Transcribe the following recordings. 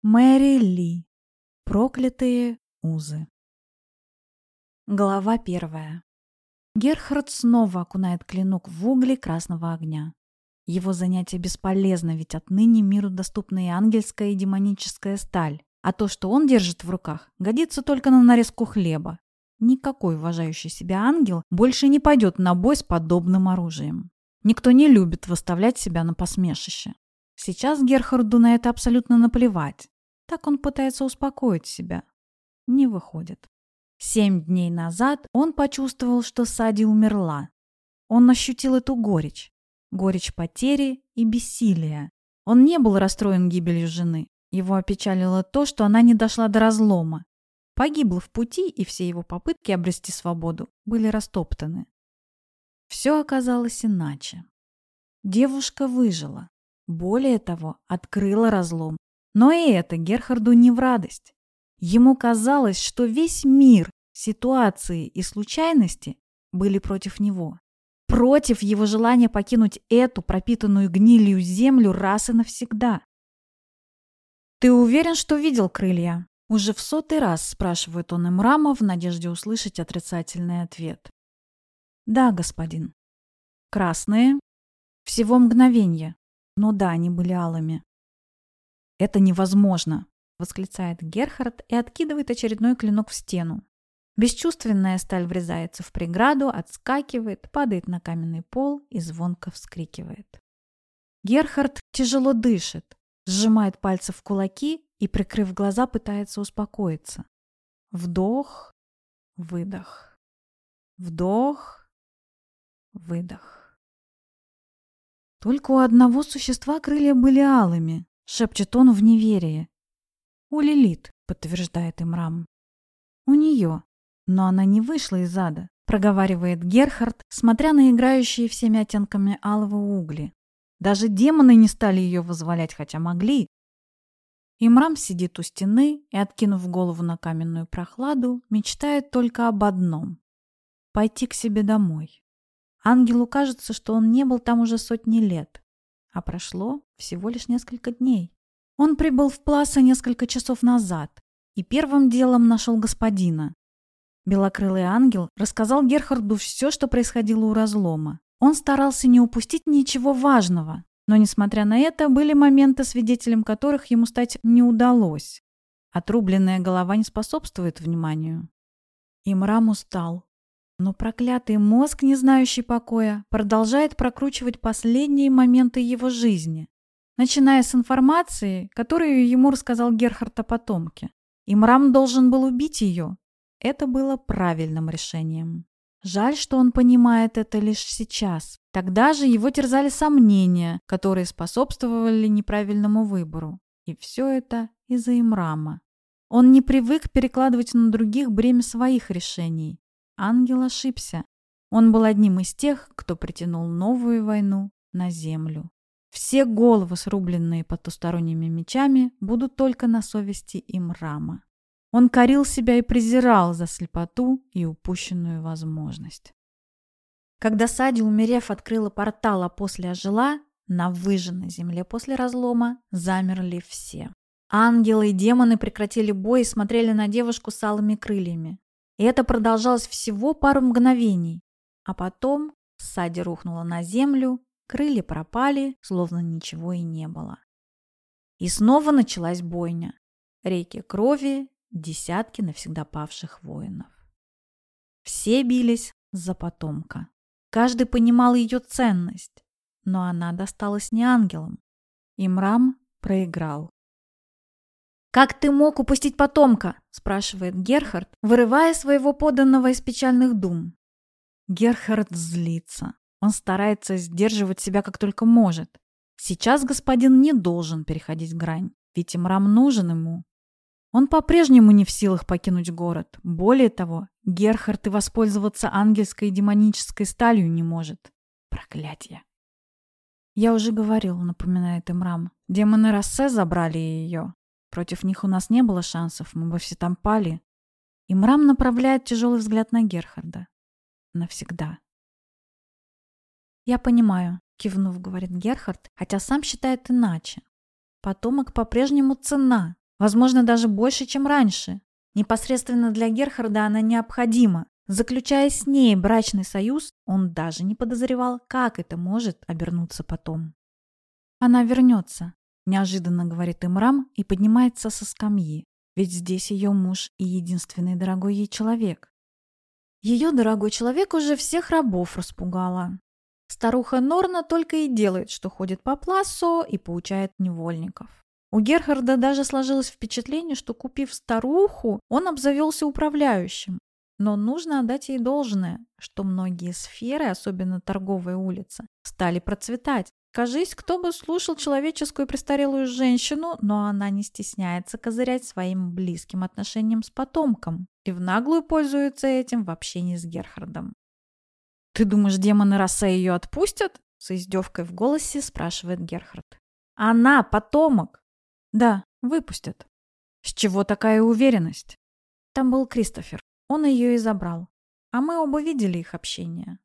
Мэри Ли. Проклятые узы. Глава 1. Герхард снова окунает клинок в угли красного огня. Его занятие бесполезно, ведь отныне миру доступна и ангельская, и демоническая сталь. А то, что он держит в руках, годится только на нарезку хлеба. Никакой уважающий себя ангел больше не пойдет на бой с подобным оружием. Никто не любит выставлять себя на посмешище. Сейчас Герхарду на это абсолютно наплевать. Так он пытается успокоить себя. Не выходит. 7 дней назад он почувствовал, что Сади умерла. Он ощутил эту горечь. Горечь потери и бессилия. Он не был расстроен гибелью жены. Его опечалило то, что она не дошла до разлома. Погибла в пути, и все его попытки обрести свободу были растоптаны. Все оказалось иначе. Девушка выжила. Более того, открыла разлом. Но и это Герхарду не в радость. Ему казалось, что весь мир, ситуации и случайности были против него. Против его желания покинуть эту пропитанную гнилью землю раз и навсегда. «Ты уверен, что видел крылья?» Уже в 100-й раз спрашивает он Имрама в надежде услышать отрицательный ответ. «Да, господин». «Красные?» «Всего мгновенье. Но да, они были алыми». «Это невозможно!» — восклицает Герхард и откидывает очередной клинок в стену. Бесчувственная сталь врезается в преграду, отскакивает, падает на каменный пол и звонко вскрикивает. Герхард тяжело дышит, сжимает пальцы в кулаки и, прикрыв глаза, пытается успокоиться. Вдох, выдох. Вдох, выдох. Только у одного существа крылья были алыми, шепчет он в неверии. У Лилит, подтверждает Имрам. У нее. Но она не вышла из ада, проговаривает Герхард, смотря на играющие всеми оттенками алого угли. Даже демоны не стали ее вызволять, хотя могли. Имрам сидит у стены и, откинув голову на каменную прохладу, мечтает только об одном — пойти к себе домой. Ангелу кажется, что он не был там уже сотни лет, а прошло всего лишь несколько дней. Он прибыл в Пласа несколько часов назад и первым делом нашел господина. Белокрылый ангел рассказал Герхарду все, что происходило у разлома. Он старался не упустить ничего важного, но, несмотря на это, были моменты, свидетелем которых ему стать не удалось. Отрубленная голова не способствует вниманию. Имрам устал, но проклятый мозг, не знающий покоя, продолжает прокручивать последние моменты его жизни, начиная с информации, которую ему рассказал Герхард о потомке. Имрам должен был убить ее. Это было правильным решением. Жаль, что он понимает это лишь сейчас. Тогда же его терзали сомнения, которые способствовали неправильному выбору. И все это из-за Имрама. Он не привык перекладывать на других бремя своих решений. Ангел ошибся. Он был одним из тех, кто притянул новую войну на землю. Все головы, срубленные потусторонними мечами, будут только на совести Имрама. Он корил себя и презирал за слепоту и упущенную возможность. Когда Сади, умерев, открыла портал, а после ожила, на выжженной земле после разлома замерли все. Ангелы и демоны прекратили бой и смотрели на девушку с алыми крыльями. И это продолжалось всего пару мгновений. А потом Сади рухнула на землю, крылья пропали, словно ничего и не было. И снова началась бойня. Реки крови, десятки навсегда павших воинов. Все бились за потомка. Каждый понимал ее ценность, но она досталась не ангелам. Имрам проиграл. «Как ты мог упустить потомка?» – спрашивает Герхард, вырывая своего подданного из печальных дум. Герхард злится. Он старается сдерживать себя как только может. Сейчас господин не должен переходить грань, ведь Имрам нужен ему. Он по-прежнему не в силах покинуть город. Более того, Герхард и воспользоваться ангельской и демонической сталью не может. Проклятье. «Я уже говорил», — напоминает Имрам. «Демоны Рассе забрали ее. Против них у нас не было шансов, мы бы все там пали». Имрам направляет тяжелый взгляд на Герхарда. Навсегда. «Я понимаю», — кивнув, говорит Герхард, хотя сам считает иначе. Потомок по-прежнему цена. Возможно, даже больше, чем раньше. Непосредственно для Герхарда она необходима. Заключая с ней брачный союз, он даже не подозревал, как это может обернуться потом. «Она вернется», – неожиданно говорит Имрам и поднимается со скамьи. Ведь здесь ее муж и единственный дорогой ей человек. Ее дорогой человек уже всех рабов распугала. Старуха Норна только и делает, что ходит по плацу и поучает невольников. У Герхарда даже сложилось впечатление, что, купив старуху, он обзавелся управляющим. Но нужно отдать ей должное, что многие сферы, особенно торговая улица, стали процветать. Кажись, кто бы слушал человеческую престарелую женщину, но она не стесняется козырять своим близким отношением с потомком и в наглую пользуется этим в общении с Герхардом. «Ты думаешь, демоны Росса ее отпустят?» — с издевкой в голосе спрашивает Герхард. «Она потомок!» «Да, выпустят». «С чего такая уверенность?» Там был Кристофер. Он ее и забрал. А мы оба видели их общение.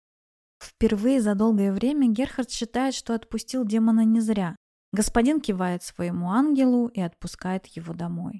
Впервые за долгое время Герхард считает, что отпустил демона не зря. Господин кивает своему ангелу и отпускает его домой.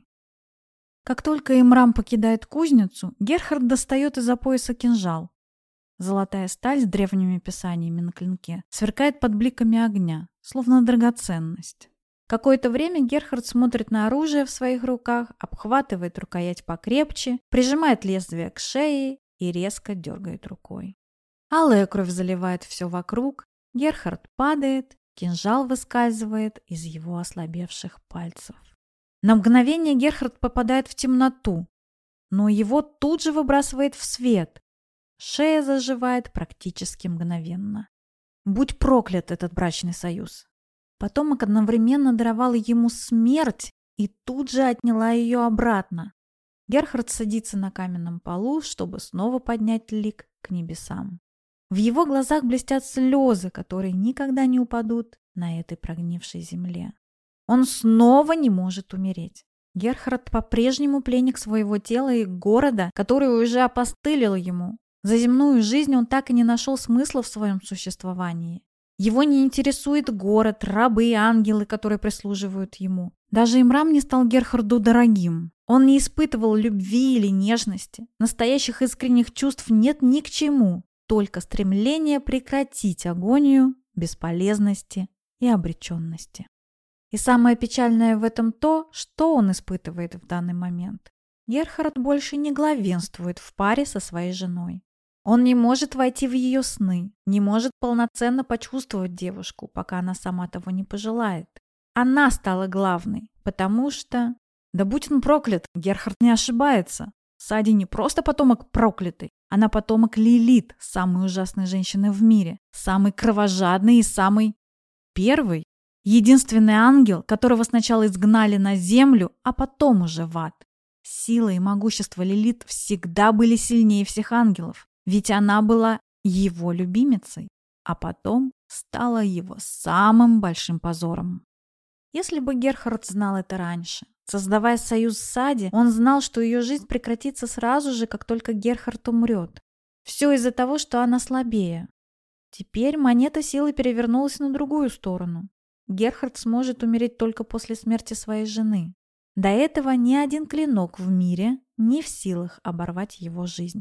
Как только Имрам покидает кузницу, Герхард достает из-за пояса кинжал. Золотая сталь с древними писаниями на клинке сверкает под бликами огня, словно драгоценность. Какое-то время Герхард смотрит на оружие в своих руках, обхватывает рукоять покрепче, прижимает лезвие к шее и резко дергает рукой. Алая кровь заливает все вокруг, Герхард падает, кинжал выскальзывает из его ослабевших пальцев. На мгновение Герхард попадает в темноту, но его тут же выбрасывает в свет. Шея заживает практически мгновенно. Будь проклят этот брачный союз. Потомок одновременно даровал ему смерть и тут же отняла ее обратно. Герхард садится на каменном полу, чтобы снова поднять лик к небесам. В его глазах блестят слезы, которые никогда не упадут на этой прогнившей земле. Он снова не может умереть. Герхард по-прежнему пленник своего тела и города, который уже опостылил ему. За земную жизнь он так и не нашел смысла в своем существовании. Его не интересует город, рабы и ангелы, которые прислуживают ему. Даже Имрам не стал Герхарду дорогим. Он не испытывал любви или нежности. Настоящих искренних чувств нет ни к чему. Только стремление прекратить агонию, бесполезности и обреченности. И самое печальное в этом то, что он испытывает в данный момент. Герхард больше не главенствует в паре со своей женой. Он не может войти в ее сны, не может полноценно почувствовать девушку, пока она сама того не пожелает. Она стала главной, потому что... Да будь он проклят, Герхард не ошибается. Сади не просто потомок проклятый, она потомок Лилит, самой ужасной женщины в мире, самый кровожадный и самый... первый. Единственный ангел, которого сначала изгнали на землю, а потом уже в ад. Сила и могущество Лилит всегда были сильнее всех ангелов, ведь она была его любимицей, а потом стала его самым большим позором. Если бы Герхард знал это раньше, создавая союз с Сади, он знал, что ее жизнь прекратится сразу же, как только Герхард умрет. Все из-за того, что она слабее. Теперь монета силы перевернулась на другую сторону. Герхард сможет умереть только после смерти своей жены. До этого ни один клинок в мире не в силах оборвать его жизнь.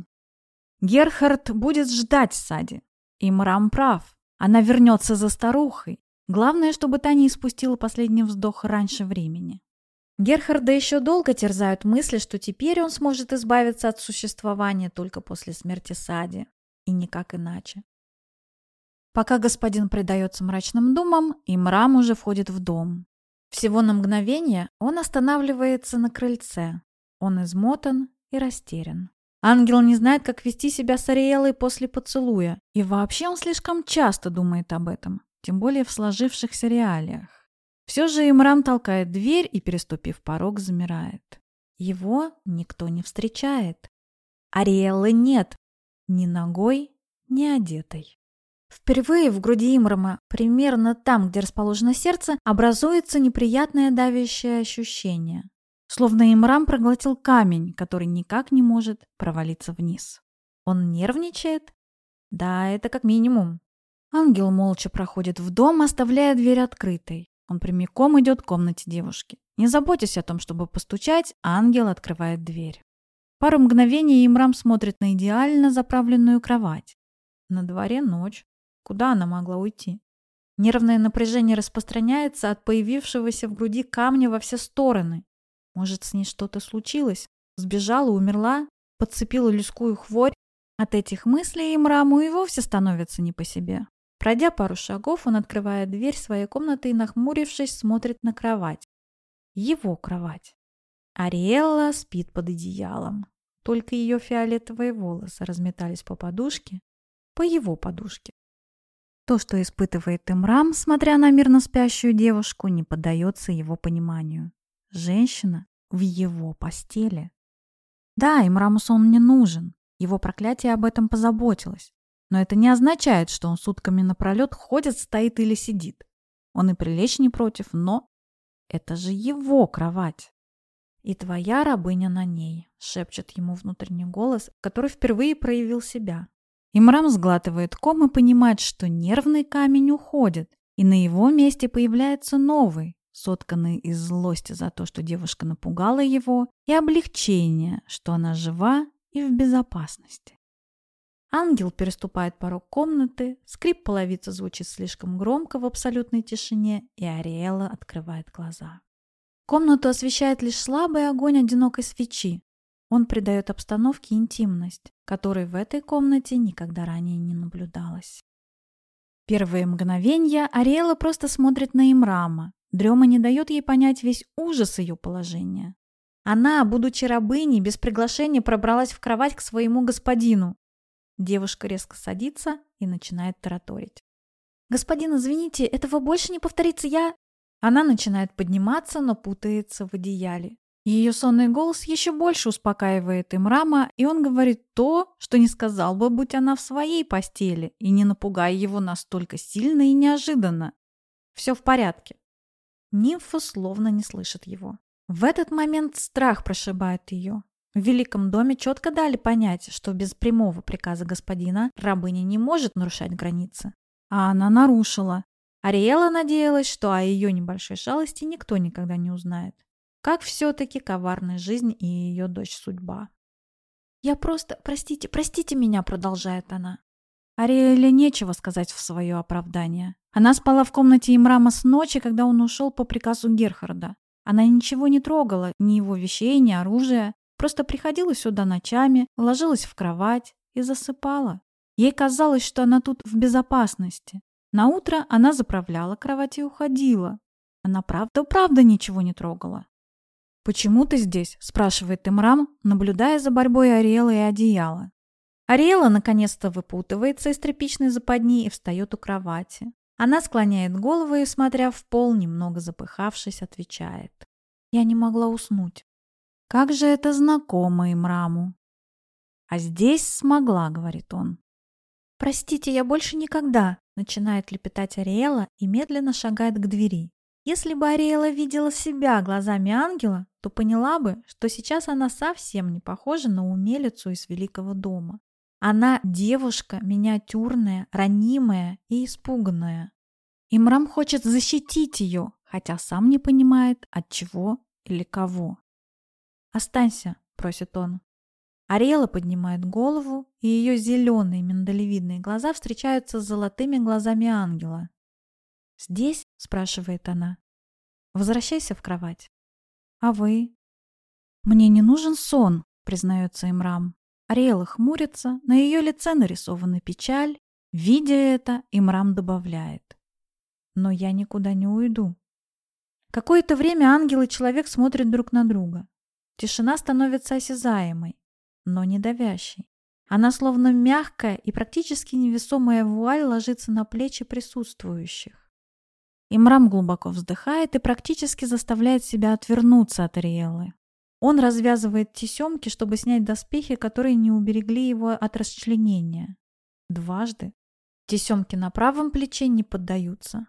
Герхард будет ждать Сади. Имрам прав. Она вернется за старухой. Главное, чтобы та не испустила последний вздох раньше времени. Герхарда еще долго терзают мысли, что теперь он сможет избавиться от существования только после смерти Сади. И никак иначе. Пока господин предается мрачным думам, Имрам уже входит в дом. Всего на мгновение он останавливается на крыльце. Он измотан и растерян. Ангел не знает, как вести себя с Ариэлой после поцелуя. И вообще он слишком часто думает об этом, тем более в сложившихся реалиях. Все же Имрам толкает дверь и, переступив порог, замирает. Его никто не встречает. Ариэллы нет. Ни ногой, ни одетой. Впервые в груди Имрама, примерно там, где расположено сердце, образуется неприятное давящее ощущение. Словно Имрам проглотил камень, который никак не может провалиться вниз. Он нервничает? Да, это как минимум. Ангел молча проходит в дом, оставляя дверь открытой. Он прямиком идет к комнате девушки. Не заботясь о том, чтобы постучать, ангел открывает дверь. Пару мгновений Имрам смотрит на идеально заправленную кровать. На дворе ночь. Куда она могла уйти? Нервное напряжение распространяется от появившегося в груди камня во все стороны. Может, с ней что-то случилось? Сбежала, умерла? Подцепила людскую хворь? От этих мыслей Имраму и вовсе становится не по себе. Пройдя пару шагов, он открывает дверь своей комнаты и, нахмурившись, смотрит на кровать. Его кровать. Ариэлла спит под одеялом. Только ее фиолетовые волосы разметались по подушке, по его подушке. То, что испытывает Имрам, смотря на мирно спящую девушку, не поддается его пониманию. Женщина в его постели. Да, Имраму сон не нужен. Его проклятие об этом позаботилось. Но это не означает, что он сутками напролет ходит, стоит или сидит. Он и прилечь не против, но это же его кровать. «И твоя рабыня на ней», — шепчет ему внутренний голос, который впервые проявил себя. Имрам сглатывает ком и понимает, что нервный камень уходит, и на его месте появляется новый, сотканный из злости за то, что девушка напугала его, и облегчения, что она жива и в безопасности. Ангел переступает порог комнаты, скрип половицы звучит слишком громко в абсолютной тишине, и Ариэлла открывает глаза. Комнату освещает лишь слабый огонь одинокой свечи. Он придает обстановке интимность, которой в этой комнате никогда ранее не наблюдалось. Первые мгновения Ариэлла просто смотрит на Имрама. Дрема не дает ей понять весь ужас ее положения. Она, будучи рабыней, без приглашения пробралась в кровать к своему господину. Девушка резко садится и начинает тараторить. «Господин, извините, этого больше не повторится, я...» Она начинает подниматься, но путается в одеяле. Ее сонный голос еще больше успокаивает Имрама, и он говорит то, что не сказал бы, будь она в своей постели, и не напугая его настолько сильно и неожиданно. Все в порядке. Нимфа словно не слышит его. В этот момент страх прошибает ее. В Великом доме четко дали понять, что без прямого приказа господина рабыня не может нарушать границы. А она нарушила. Ариэлла надеялась, что о ее небольшой шалости никто никогда не узнает. Как все-таки коварна жизнь и ее дочь судьба. «Я просто... Простите меня», — продолжает она. Ариэлле нечего сказать в свое оправдание. Она спала в комнате Имрама с ночи, когда он ушел по приказу Герхарда. Она ничего не трогала, ни его вещей, ни оружия. Просто приходила сюда ночами, ложилась в кровать и засыпала. Ей казалось, что она тут в безопасности. Наутро она заправляла кровать и уходила. Она правда ничего не трогала. «Почему ты здесь?» – спрашивает Имрам, наблюдая за борьбой Ариэллы и одеяла. Ариэлла наконец-то выпутывается из тряпичной западни и встает у кровати. Она склоняет голову и, смотря в пол, немного запыхавшись, отвечает. «Я не могла уснуть». Как же это знакомо Имраму. «А здесь смогла», — говорит он. «Простите, я больше никогда», — начинает лепетать Ариэлла и медленно шагает к двери. Если бы Ариэлла видела себя глазами ангела, то поняла бы, что сейчас она совсем не похожа на умелицу из Великого дома. Она девушка миниатюрная, ранимая и испуганная. Имрам хочет защитить ее, хотя сам не понимает, от чего или кого. «Останься», — просит он. Ариэлла поднимает голову, и ее зеленые миндалевидные глаза встречаются с золотыми глазами ангела. «Здесь?» — спрашивает она. «Возвращайся в кровать». «А вы?» «Мне не нужен сон», — признается Имрам. Ариэлла хмурится, на ее лице нарисована печаль. Видя это, Имрам добавляет. «Но я никуда не уйду». Какое-то время ангел и человек смотрят друг на друга. Тишина становится осязаемой, но не давящей. Она словно мягкая и практически невесомая вуаль ложится на плечи присутствующих. Имрам глубоко вздыхает и практически заставляет себя отвернуться от Ариэллы. Он развязывает тесемки, чтобы снять доспехи, которые не уберегли его от расчленения. Дважды. Тесемки на правом плече не поддаются.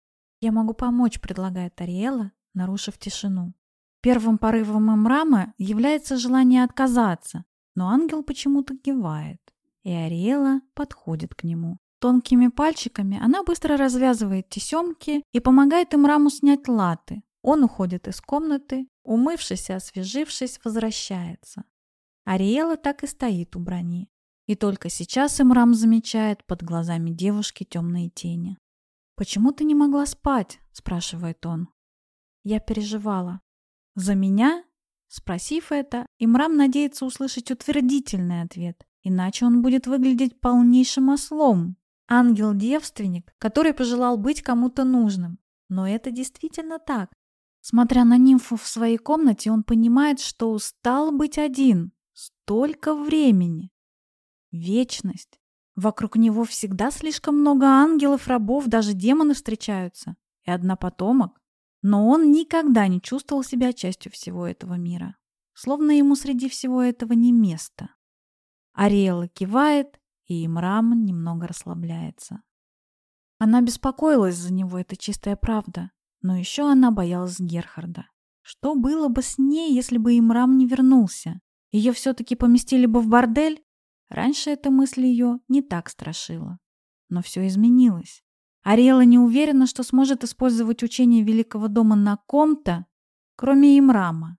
«Я могу помочь», — предлагает Ариэлла, нарушив тишину. Первым порывом Имрама является желание отказаться, но ангел почему-то кивает, и Ариэлла подходит к нему. Тонкими пальчиками она быстро развязывает тесемки и помогает Имраму снять латы, Он уходит из комнаты, умывшись и освежившись, возвращается. Ариэла так и стоит у брони. И только сейчас Имрам замечает под глазами девушки темные тени. «Почему ты не могла спать?» – спрашивает он. «Я переживала». «За меня?» Спросив это, Имрам надеется услышать утвердительный ответ, иначе он будет выглядеть полнейшим ослом. Ангел-девственник, который пожелал быть кому-то нужным. Но это действительно так. Смотря на нимфу в своей комнате, он понимает, что устал быть один. Столько времени. Вечность. Вокруг него всегда слишком много ангелов, рабов, даже демоны встречаются. И одна потомок. Но он никогда не чувствовал себя частью всего этого мира. Словно ему среди всего этого не место. Ариэла кивает, и Имрам немного расслабляется. Она беспокоилась за него, это чистая правда. Но еще она боялась Герхарда. Что было бы с ней, если бы Имрам не вернулся? Ее все-таки поместили бы в бордель? Раньше эта мысль ее не так страшила. Но все изменилось. Ариэла не уверена, что сможет использовать учение Великого дома на ком-то, кроме Имрама.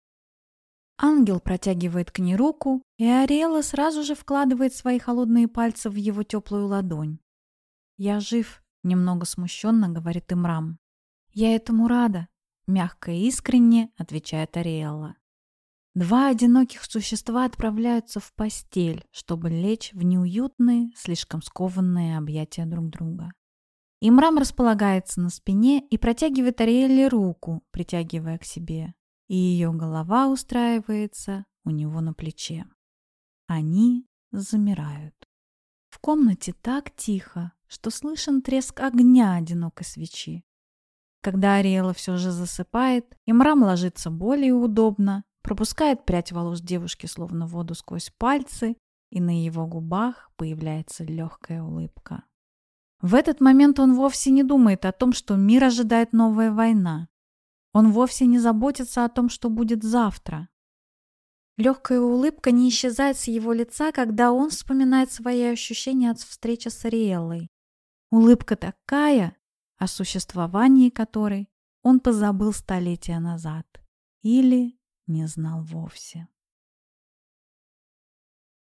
Ангел протягивает к ней руку, и Ариэла сразу же вкладывает свои холодные пальцы в его теплую ладонь. «Я жив», — немного смущенно говорит Имрам. «Я этому рада», — мягко и искренне отвечает Ариэла. Два одиноких существа отправляются в постель, чтобы лечь в неуютные, слишком скованные объятия друг друга. Имрам располагается на спине и протягивает Ариэле руку, притягивая к себе, и ее голова устраивается у него на плече. Они замирают. В комнате так тихо, что слышен треск огня одинокой свечи. Когда Ариэла все же засыпает, Имрам ложится более удобно, пропускает прядь волос девушки словно воду сквозь пальцы, и на его губах появляется легкая улыбка. В этот момент он вовсе не думает о том, что мир ожидает новая война. Он вовсе не заботится о том, что будет завтра. Легкая улыбка не исчезает с его лица, когда он вспоминает свои ощущения от встречи с Ариэллой. Улыбка такая, о существовании которой он позабыл столетия назад или не знал вовсе.